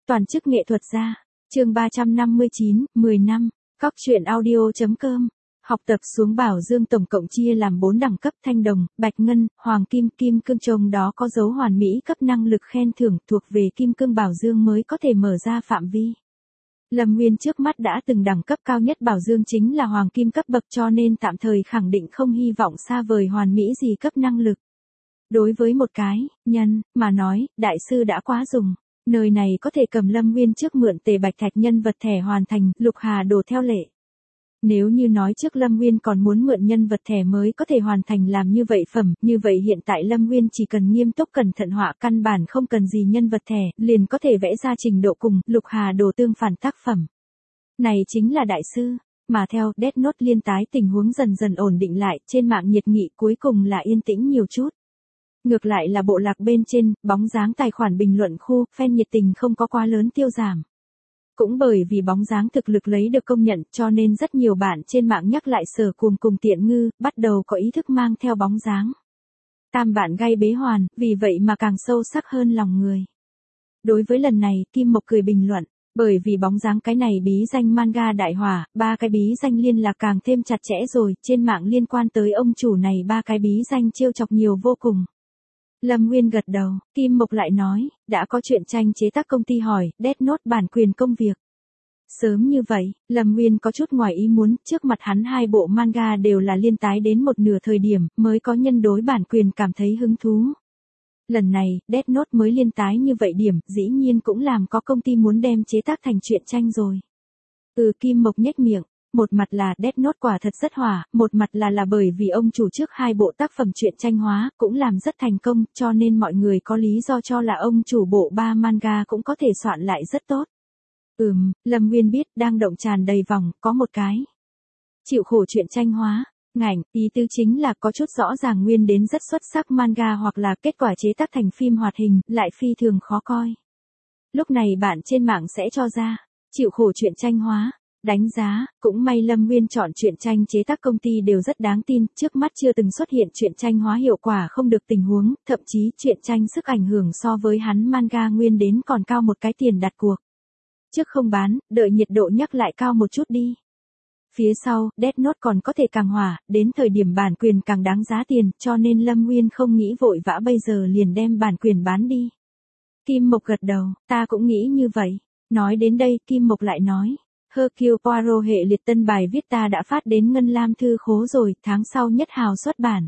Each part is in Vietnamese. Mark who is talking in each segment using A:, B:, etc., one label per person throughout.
A: Toàn chức nghệ thuật gia. Chương 359, 10 năm. Cóc truyện audio.com. Học tập xuống bảo dương tổng cộng chia làm 4 đẳng cấp: thanh đồng, bạch ngân, hoàng kim, kim cương. Trong đó có dấu hoàn mỹ cấp năng lực khen thưởng thuộc về kim cương bảo dương mới có thể mở ra phạm vi. Lâm Nguyên trước mắt đã từng đẳng cấp cao nhất bảo dương chính là hoàng kim cấp bậc, cho nên tạm thời khẳng định không hy vọng xa vời hoàn mỹ gì cấp năng lực. Đối với một cái nhân mà nói, đại sư đã quá dùng. Nơi này có thể cầm Lâm Nguyên trước mượn tề bạch thạch nhân vật thẻ hoàn thành, Lục Hà đồ theo lệ. Nếu như nói trước Lâm Nguyên còn muốn mượn nhân vật thẻ mới có thể hoàn thành làm như vậy phẩm, như vậy hiện tại Lâm Nguyên chỉ cần nghiêm túc cẩn thận họa, căn bản không cần gì nhân vật thẻ, liền có thể vẽ ra trình độ cùng Lục Hà đồ tương phản tác phẩm. Này chính là đại sư. Mà theo Death Note liên tái tình huống dần dần ổn định lại, trên mạng nhiệt nghị cuối cùng là yên tĩnh nhiều chút. Ngược lại là bộ lạc bên trên, bóng dáng tài khoản bình luận khu, fan nhiệt tình không có quá lớn tiêu giảm. Cũng bởi vì bóng dáng thực lực lấy được công nhận, cho nên rất nhiều bạn trên mạng nhắc lại Sở Cuồng cùng Tiện Ngư, bắt đầu có ý thức mang theo bóng dáng. Tam bạn gây bế hoàn, vì vậy mà càng sâu sắc hơn lòng người. Đối với lần này, Kim Mộc cười bình luận, bởi vì bóng dáng cái này bí danh manga đại hỏa, 3 cái bí danh liên lạc càng thêm chặt chẽ rồi, trên mạng liên quan tới ông chủ này 3 cái bí danh trêu chọc nhiều vô cùng. Lâm Nguyên gật đầu, Kim Mộc lại nói, đã có chuyện tranh chế tác công ty hỏi, Death Note bản quyền công việc. Sớm như vậy, Lâm Nguyên có chút ngoài ý muốn, trước mặt hắn 2 bộ manga đều là liên tái đến một nửa thời điểm, mới có nhân đối bản quyền cảm thấy hứng thú. Lần này, Death Note mới liên tái như vậy điểm, dĩ nhiên cũng làm có công ty muốn đem chế tác thành truyện tranh rồi. Kim Mộc nhếch miệng. Một mặt là Death Note quả thật rất hỏa, một mặt là bởi vì ông chủ trước 2 bộ tác phẩm truyện tranh hóa, cũng làm rất thành công, cho nên mọi người có lý do cho là ông chủ bộ 3 manga cũng có thể soạn lại rất tốt. Lâm Nguyên biết, đang động tràn đầy vòng, có một cái. Chịu khổ truyện tranh hóa, ngành, ý tứ chính là có chút rõ ràng nguyên đến rất xuất sắc manga hoặc là kết quả chế tác thành phim hoạt hình, lại phi thường khó coi. Lúc này bạn trên mạng sẽ cho ra, chịu khổ truyện tranh hóa. Đánh giá, cũng may Lâm Nguyên chọn truyện tranh chế tác công ty đều rất đáng tin, trước mắt chưa từng xuất hiện truyện tranh hóa hiệu quả không được tình huống, thậm chí truyện tranh sức ảnh hưởng so với hắn manga nguyên đến còn cao một cái tiền đặt cuộc. Trước không bán, đợi nhiệt độ nhắc lại cao một chút đi. Phía sau, Death Note còn có thể càng hỏa, đến thời điểm bản quyền càng đáng giá tiền, cho nên Lâm Nguyên không nghĩ vội vã bây giờ liền đem bản quyền bán đi. Kim Mộc gật đầu, ta cũng nghĩ như vậy. Nói đến đây, Kim Mộc lại nói. Hercule Poirot hệ liệt tân bài viết ta đã phát đến Ngân Lam thư khố rồi, tháng sau nhất hào xuất bản.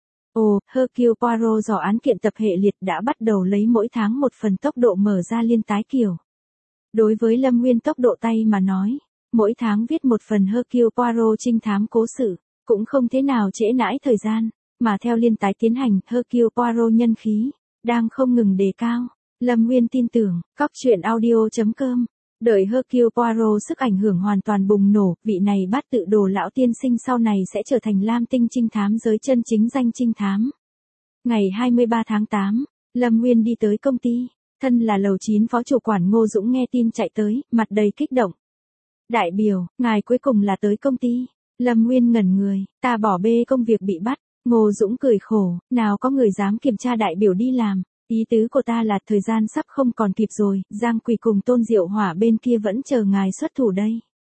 A: Hercule Poirot dò án kiện tập hệ liệt đã bắt đầu lấy mỗi tháng một phần tốc độ mở ra liên tái kiểu. Đối với Lâm Nguyên tốc độ tay mà nói, mỗi tháng viết một phần Hercule Poirot trinh thám cố sự, cũng không thế nào trễ nãi thời gian, mà theo liên tái tiến hành, Hercule Poirot nhân khí đang không ngừng đề cao. Lâm Nguyên tin tưởng, cóc truyện audio.com. Đợi Hercule Poirot sức ảnh hưởng hoàn toàn bùng nổ, vị này bát tự đồ lão tiên sinh sau này sẽ trở thành Lam Tinh trinh thám giới chân chính danh trinh thám. Ngày 23 tháng 8, Lâm Nguyên đi tới công ty, thân là lầu 9 phó chủ quản Ngô Dũng nghe tin chạy tới, mặt đầy kích động. Đại biểu, ngài cuối cùng là tới công ty. Lâm Nguyên ngẩn người, ta bỏ bê công việc bị bắt. Ngô Dũng cười khổ, nào có người dám kiểm tra đại biểu đi làm. Ý tứ của ta là thời gian sắp không còn kịp rồi, Giang Quỳ cùng Tôn Diệu Hỏa bên kia vẫn chờ ngài xuất thủ đây.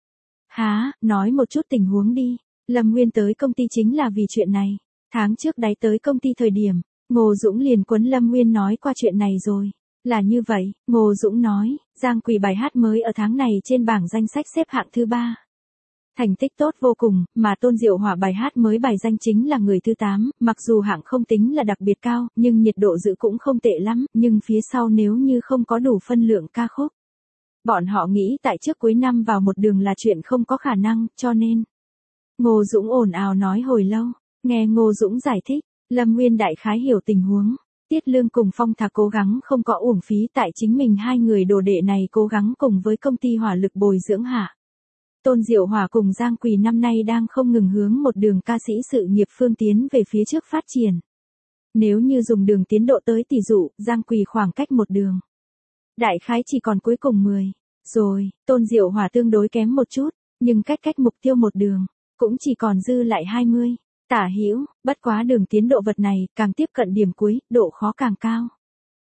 A: Há, nói một chút tình huống đi. Lâm Nguyên tới công ty chính là vì chuyện này. Tháng trước đáy tới công ty thời điểm, Ngô Dũng liền quấn Lâm Nguyên nói qua chuyện này rồi. Là như vậy, Ngô Dũng nói, Giang Quỳ bài hát mới ở tháng này trên bảng danh sách xếp hạng thứ 3. Thành tích tốt vô cùng, mà Tôn Diệu Hỏa bài hát mới bài danh chính là người thứ 8, mặc dù hạng không tính là đặc biệt cao, nhưng nhiệt độ giữ cũng không tệ lắm, nhưng phía sau nếu như không có đủ phân lượng ca khúc. Bọn họ nghĩ tại trước cuối năm vào một đường là chuyện không có khả năng, cho nên. Ngô Dũng ồn ào nói hồi lâu, nghe Ngô Dũng giải thích, Lâm Nguyên đại khái hiểu tình huống. Tiết Lương cùng Phong Thạc cố gắng không có uổng phí tại chính mình 2 người đồ đệ này cố gắng cùng với công ty hỏa lực bồi dưỡng hạ. Tôn Diệu Hỏa cùng Giang Quỳ năm nay đang không ngừng hướng một đường ca sĩ sự nghiệp phương tiến về phía trước phát triển. Nếu như dùng đường tiến độ tới tỷ dụ, Giang Quỳ khoảng cách một đường. Đại khái chỉ còn cuối cùng 10. Rồi, Tôn Diệu Hỏa tương đối kém một chút, nhưng cách mục tiêu một đường, cũng chỉ còn dư lại 20. Tả hữu, bất quá đường tiến độ vật này, càng tiếp cận điểm cuối, độ khó càng cao.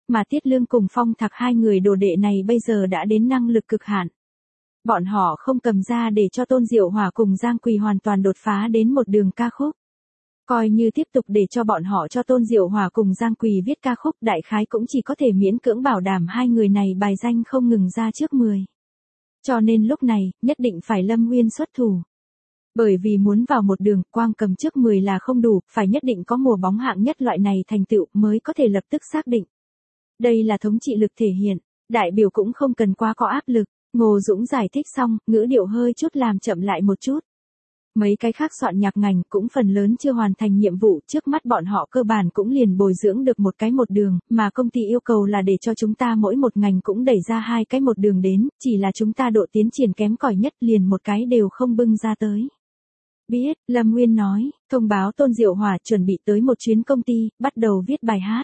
A: Mà Tiết Lương cùng Phong Thạc hai người đồ đệ này bây giờ đã đến năng lực cực hạn. Bọn họ không cầm ra để cho Tôn Diệu Hỏa cùng Giang Quỳ hoàn toàn đột phá đến một đường ca khúc. Coi như tiếp tục để cho bọn họ cho Tôn Diệu Hỏa cùng Giang Quỳ viết ca khúc, đại khái cũng chỉ có thể miễn cưỡng bảo đảm hai người này bài danh không ngừng ra trước 10. Cho nên lúc này, nhất định phải Lâm Nguyên xuất thủ. Bởi vì muốn vào một đường, quang cầm trước 10 là không đủ, phải nhất định có mùa bóng hạng nhất loại này thành tựu mới có thể lập tức xác định. Đây là thống trị lực thể hiện, đại biểu cũng không cần quá có áp lực. Ngô Dũng giải thích xong, ngữ điệu hơi chút làm chậm lại một chút. Mấy cái khác soạn nhạc ngành cũng phần lớn chưa hoàn thành nhiệm vụ, trước mắt bọn họ cơ bản cũng liền bồi dưỡng được một cái một đường, mà công ty yêu cầu là để cho chúng ta mỗi một ngành cũng đẩy ra hai cái một đường đến, chỉ là chúng ta độ tiến triển kém cỏi nhất liền một cái đều không bưng ra tới. Biết, Lâm Nguyên nói, thông báo Tôn Diệu Hỏa chuẩn bị tới một chuyến công ty, bắt đầu viết bài hát.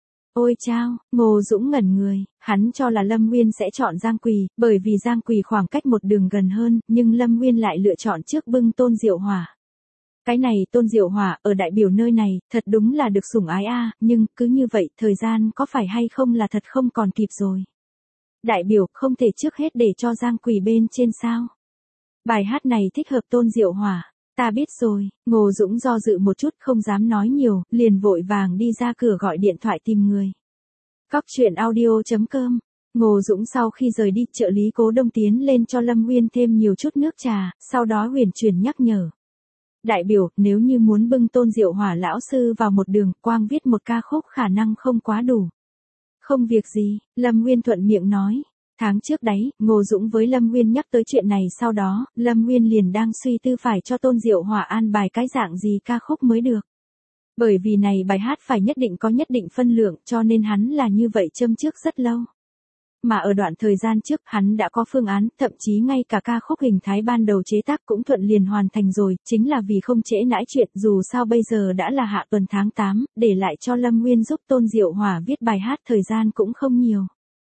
A: Ôi chao, Ngô Dũng ngẩn người, hắn cho là Lâm Nguyên sẽ chọn Giang Quỳ, bởi vì Giang Quỳ khoảng cách một đường gần hơn, nhưng Lâm Nguyên lại lựa chọn trước bưng Tôn Diệu Hỏa. Cái này Tôn Diệu Hỏa ở đại biểu nơi này, thật đúng là được sủng ái a, nhưng cứ như vậy, thời gian có phải hay không là thật không còn kịp rồi. Đại biểu không thể trước hết để cho Giang Quỳ bên trên sao. Bài hát này thích hợp Tôn Diệu Hỏa. Ta biết rồi, Ngô Dũng do dự một chút không dám nói nhiều, liền vội vàng đi ra cửa gọi điện thoại tìm người. Cóc truyện audio.com. Ngô Dũng sau khi rời đi, trợ lý Cố Đông tiến lên cho Lâm Nguyên thêm nhiều chút nước trà, sau đó huyền chuyển nhắc nhở. Đại biểu, nếu như muốn bưng Tôn Diệu Hỏa lão sư vào một đường, quang viết một ca khúc khả năng không quá đủ. Không việc gì, Lâm Nguyên thuận miệng nói. Tháng trước đấy, Ngô Dũng với Lâm Nguyên nhắc tới chuyện này, sau đó, Lâm Nguyên liền đang suy tư phải cho Tôn Diệu Hỏa an bài cái dạng gì ca khúc mới được. Bởi vì này bài hát phải nhất định có nhất định phân lượng, cho nên hắn là như vậy châm trước rất lâu. Mà ở đoạn thời gian trước, hắn đã có phương án, thậm chí ngay cả ca khúc hình thái ban đầu chế tác cũng thuận liền hoàn thành rồi, chính là vì không trễ nãi chuyện, dù sao bây giờ đã là hạ tuần tháng 8, để lại cho Lâm Nguyên giúp Tôn Diệu Hỏa viết bài hát thời gian cũng không nhiều.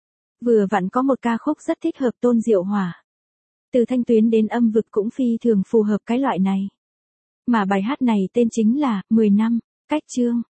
A: Vừa vặn có một ca khúc rất thích hợp Tôn Diệu Hỏa. Từ thanh tuyến đến âm vực cũng phi thường phù hợp cái loại này. Mà bài hát này tên chính là 10 năm, cách chương.